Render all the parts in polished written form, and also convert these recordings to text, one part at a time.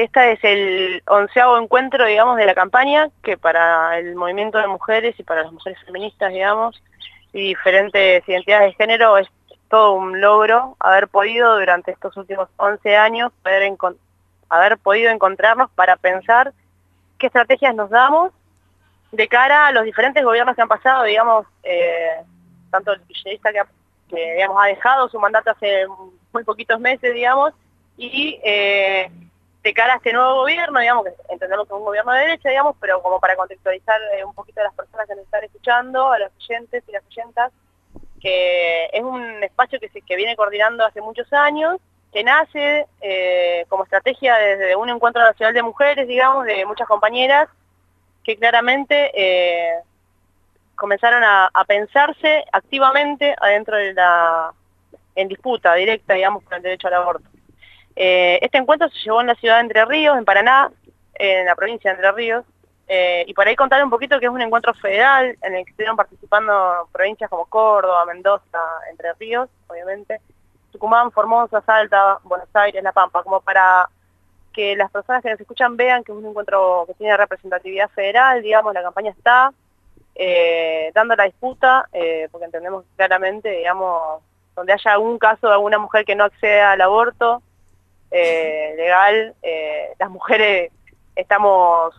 Este es el 11º encuentro, digamos, de la campaña, que para el movimiento de mujeres y para las mujeres feministas, digamos, y diferentes identidades de género, es todo un logro haber podido durante estos últimos 11 años, haber podido encontrarnos para pensar qué estrategias nos damos de cara a los diferentes gobiernos que han pasado, digamos, tanto el kirchnerista que digamos, ha dejado su mandato hace muy poquitos meses, digamos, y de cara a este nuevo gobierno, digamos, que entendemos que es un gobierno de derecha, digamos, pero como para contextualizar un poquito a las personas que nos están escuchando, a los oyentes y las oyentas, que es un espacio que viene coordinando hace muchos años, que nace como estrategia desde un encuentro nacional de mujeres, digamos, de muchas compañeras, que claramente comenzaron a pensarse activamente adentro de en disputa directa, digamos, con el derecho al aborto. Este encuentro se llevó en la ciudad de Entre Ríos, en Paraná, en la provincia de Entre Ríos, y por ahí contar un poquito que es un encuentro federal en el que estuvieron participando provincias como Córdoba, Mendoza, Entre Ríos, obviamente, Tucumán, Formosa, Salta, Buenos Aires, La Pampa, como para que las personas que nos escuchan vean que es un encuentro que tiene representatividad federal, digamos, la campaña está dando la disputa, porque entendemos claramente, digamos, donde haya algún caso de alguna mujer que no accede al aborto legal, las mujeres estamos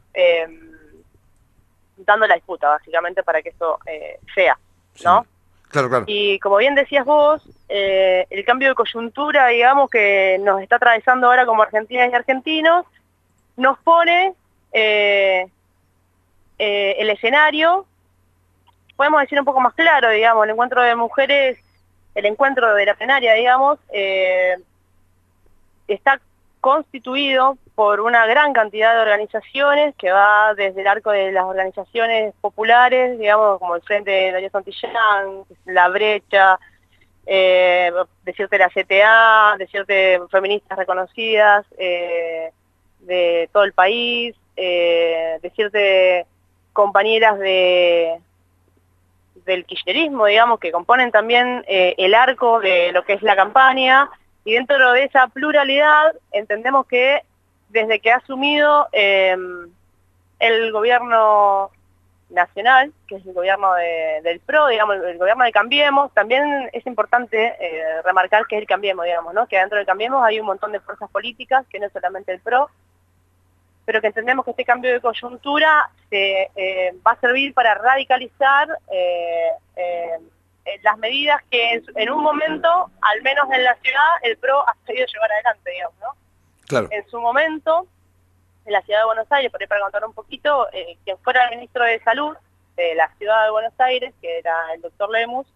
dando la disputa, básicamente, para que esto sea, ¿no? Sí, claro, claro. Y como bien decías vos, el cambio de coyuntura, digamos, que nos está atravesando ahora como argentinas y argentinos, nos pone el escenario, podemos decir un poco más claro, digamos, el encuentro de mujeres, el encuentro de la plenaria, digamos, está constituido por una gran cantidad de organizaciones que va desde el arco de las organizaciones populares, digamos, como el Frente de Darío Santillán, La Brecha, decirte la CTA, decirte feministas reconocidas de todo el país, decirte compañeras del kirchnerismo, digamos, que componen también el arco de lo que es la campaña, y dentro de esa pluralidad entendemos que desde que ha asumido el gobierno nacional, que es el gobierno del PRO, digamos, el gobierno de Cambiemos, también es importante remarcar que es el Cambiemos, digamos, ¿no? Que dentro del Cambiemos hay un montón de fuerzas políticas, que no es solamente el PRO, pero que entendemos que este cambio de coyuntura va a servir para radicalizar las medidas que en un momento, al menos en la ciudad, el PRO ha podido llevar adelante, digamos, ¿no? Claro. En su momento, en la ciudad de Buenos Aires, por ahí para contar un poquito, quien fuera el ministro de Salud de la ciudad de Buenos Aires, que era el doctor Lemus,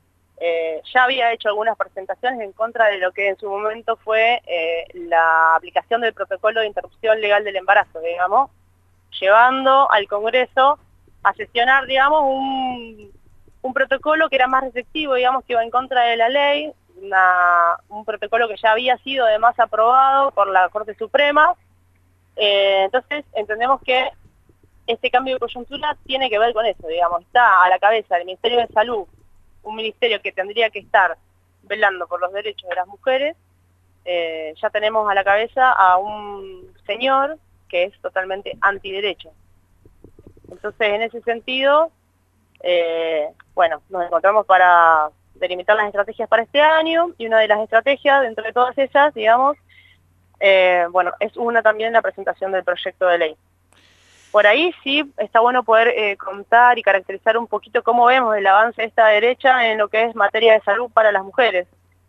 ya había hecho algunas presentaciones en contra de lo que en su momento fue la aplicación del protocolo de interrupción legal del embarazo, digamos, llevando al Congreso a sesionar, digamos, un protocolo que era más restrictivo, digamos, que iba en contra de la ley, un protocolo que ya había sido además aprobado por la Corte Suprema. Entonces entendemos que este cambio de coyuntura tiene que ver con eso, digamos, está a la cabeza del Ministerio de Salud, un ministerio que tendría que estar velando por los derechos de las mujeres. Ya tenemos a la cabeza a un señor que es totalmente antiderecho. Entonces, en ese sentido, bueno, nos encontramos para delimitar las estrategias para este año, y una de las estrategias, dentro de todas ellas, digamos, bueno, es una también la presentación del proyecto de ley. Por ahí sí está bueno poder contar y caracterizar un poquito cómo vemos el avance de esta derecha en lo que es materia de salud para las mujeres.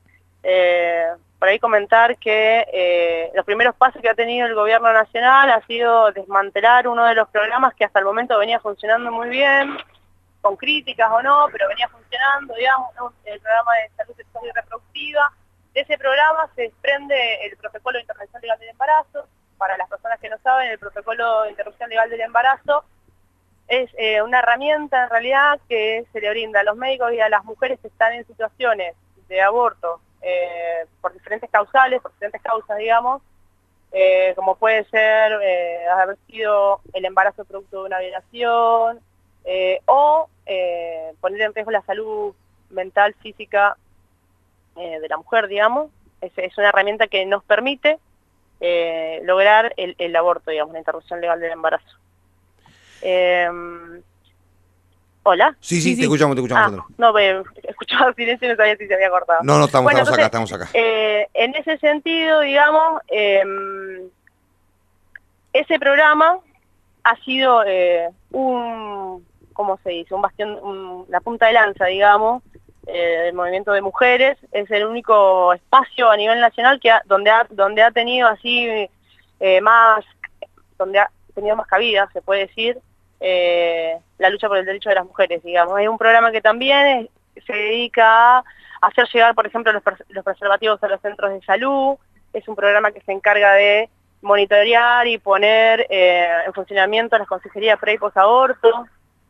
Por ahí comentar que los primeros pasos que ha tenido el gobierno nacional ha sido desmantelar uno de los programas que hasta el momento venía funcionando muy bien, con críticas o no, pero venía funcionando, digamos, ¿no? El programa de salud sexual y reproductiva. De ese programa se desprende el protocolo de intervención legal del embarazo. Para las personas que no saben, el protocolo de interrupción legal del embarazo es una herramienta en realidad que se le brinda a los médicos y a las mujeres que están en situaciones de aborto por diferentes causas, digamos, como puede ser haber sido el embarazo producto de una violación o poner en riesgo la salud mental, física de la mujer, digamos. Es una herramienta que nos permite lograr el aborto, digamos, la interrupción legal del embarazo. ¿Hola? Sí, sí, te escuchamos, Sandra. No, escuchaba silencio y no sabía si se había cortado. No, no, Bueno, entonces, estamos acá. en ese sentido, digamos, ese programa ha sido ¿cómo se dice? Un bastión, la punta de lanza, digamos, del movimiento de mujeres. Es el único espacio a nivel nacional donde ha tenido así donde ha tenido más cabida, se puede decir, la lucha por el derecho de las mujeres, digamos. Es un programa que también se dedica a hacer llegar, por ejemplo, los preservativos a los centros de salud. Es un programa que se encarga de monitorear y poner en funcionamiento las consejerías pre y posaborto.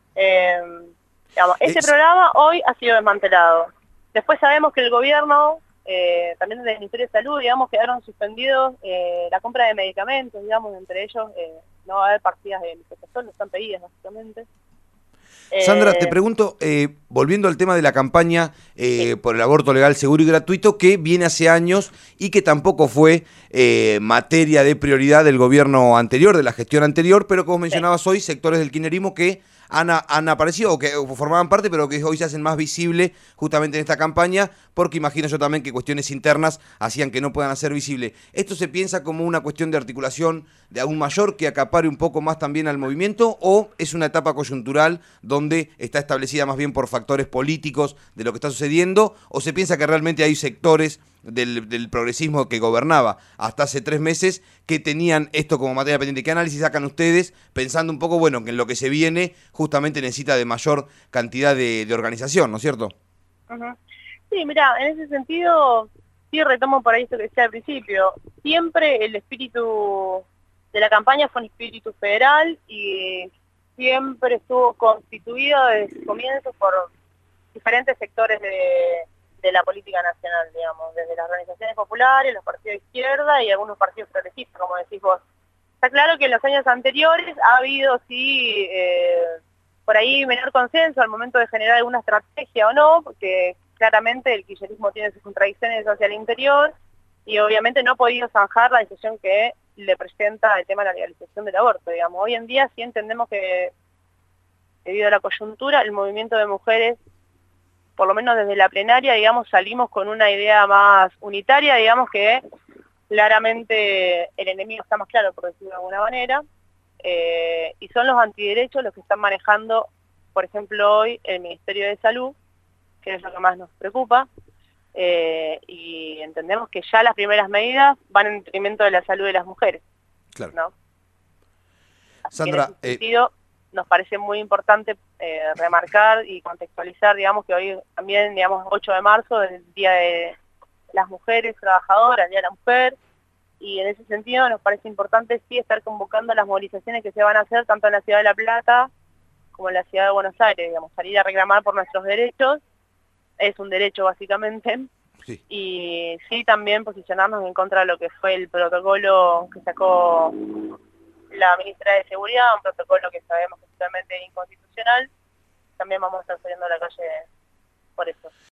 Este programa hoy ha sido desmantelado. Después sabemos que el gobierno, también desde el Ministerio de Salud, digamos, quedaron suspendidos la compra de medicamentos, digamos, entre ellos no va a haber partidas de misoprostol, no están pedidas básicamente. Sandra, te pregunto, volviendo al tema de la campaña por el aborto legal, seguro y gratuito, que viene hace años y que tampoco fue materia de prioridad del gobierno anterior, de la gestión anterior, pero como mencionabas hoy, sectores del kirchnerismo que han aparecido o que formaban parte, pero que hoy se hacen más visible justamente en esta campaña, porque imagino yo también que cuestiones internas hacían que no puedan hacer visible. ¿Esto se piensa como una cuestión de articulación de aún mayor que acapare un poco más también al movimiento, o es una etapa coyuntural donde está establecida más bien por factores políticos de lo que está sucediendo, o se piensa que realmente hay sectores del progresismo que gobernaba hasta hace 3 meses que tenían esto como materia pendiente? ¿Qué análisis sacan ustedes pensando un poco, bueno, que en lo que se viene justamente necesita de mayor cantidad de organización, ¿no es cierto? Sí, mira, en ese sentido, sí retomo por ahí esto que decía al principio. Siempre el espíritu de la campaña fue un espíritu federal y siempre estuvo constituido desde sus comienzos por diferentes sectores de la política nacional, digamos, desde las organizaciones populares, los partidos de izquierda y algunos partidos progresistas, como decís vos. Está claro que en los años anteriores ha habido, sí, por ahí menor consenso al momento de generar alguna estrategia o no, porque claramente el kirchnerismo tiene sus contradicciones hacia el interior y obviamente no ha podido zanjar la decisión que le presenta el tema de la legalización del aborto, digamos. Hoy en día sí entendemos que, debido a la coyuntura, el movimiento de mujeres, por lo menos desde la plenaria, digamos, salimos con una idea más unitaria, digamos que claramente el enemigo está más claro, por decirlo de alguna manera, y son los antiderechos los que están manejando, por ejemplo, hoy el Ministerio de Salud, que es lo que más nos preocupa, y entendemos que ya las primeras medidas van en detrimento de la salud de las mujeres. Claro. ¿No? Así Sandra, que en ese sentido nos parece muy importante remarcar y contextualizar, digamos, que hoy también, digamos, 8 de marzo, es el Día de las Mujeres Trabajadoras, el Día de la Mujer, y en ese sentido nos parece importante sí estar convocando las movilizaciones que se van a hacer tanto en la Ciudad de La Plata como en la Ciudad de Buenos Aires, digamos, salir a reclamar por nuestros derechos, es un derecho básicamente, sí. Y sí también posicionarnos en contra de lo que fue el protocolo que sacó la ministra de Seguridad, un protocolo que sabemos que es totalmente inconstitucional. También vamos a estar saliendo a la calle por eso.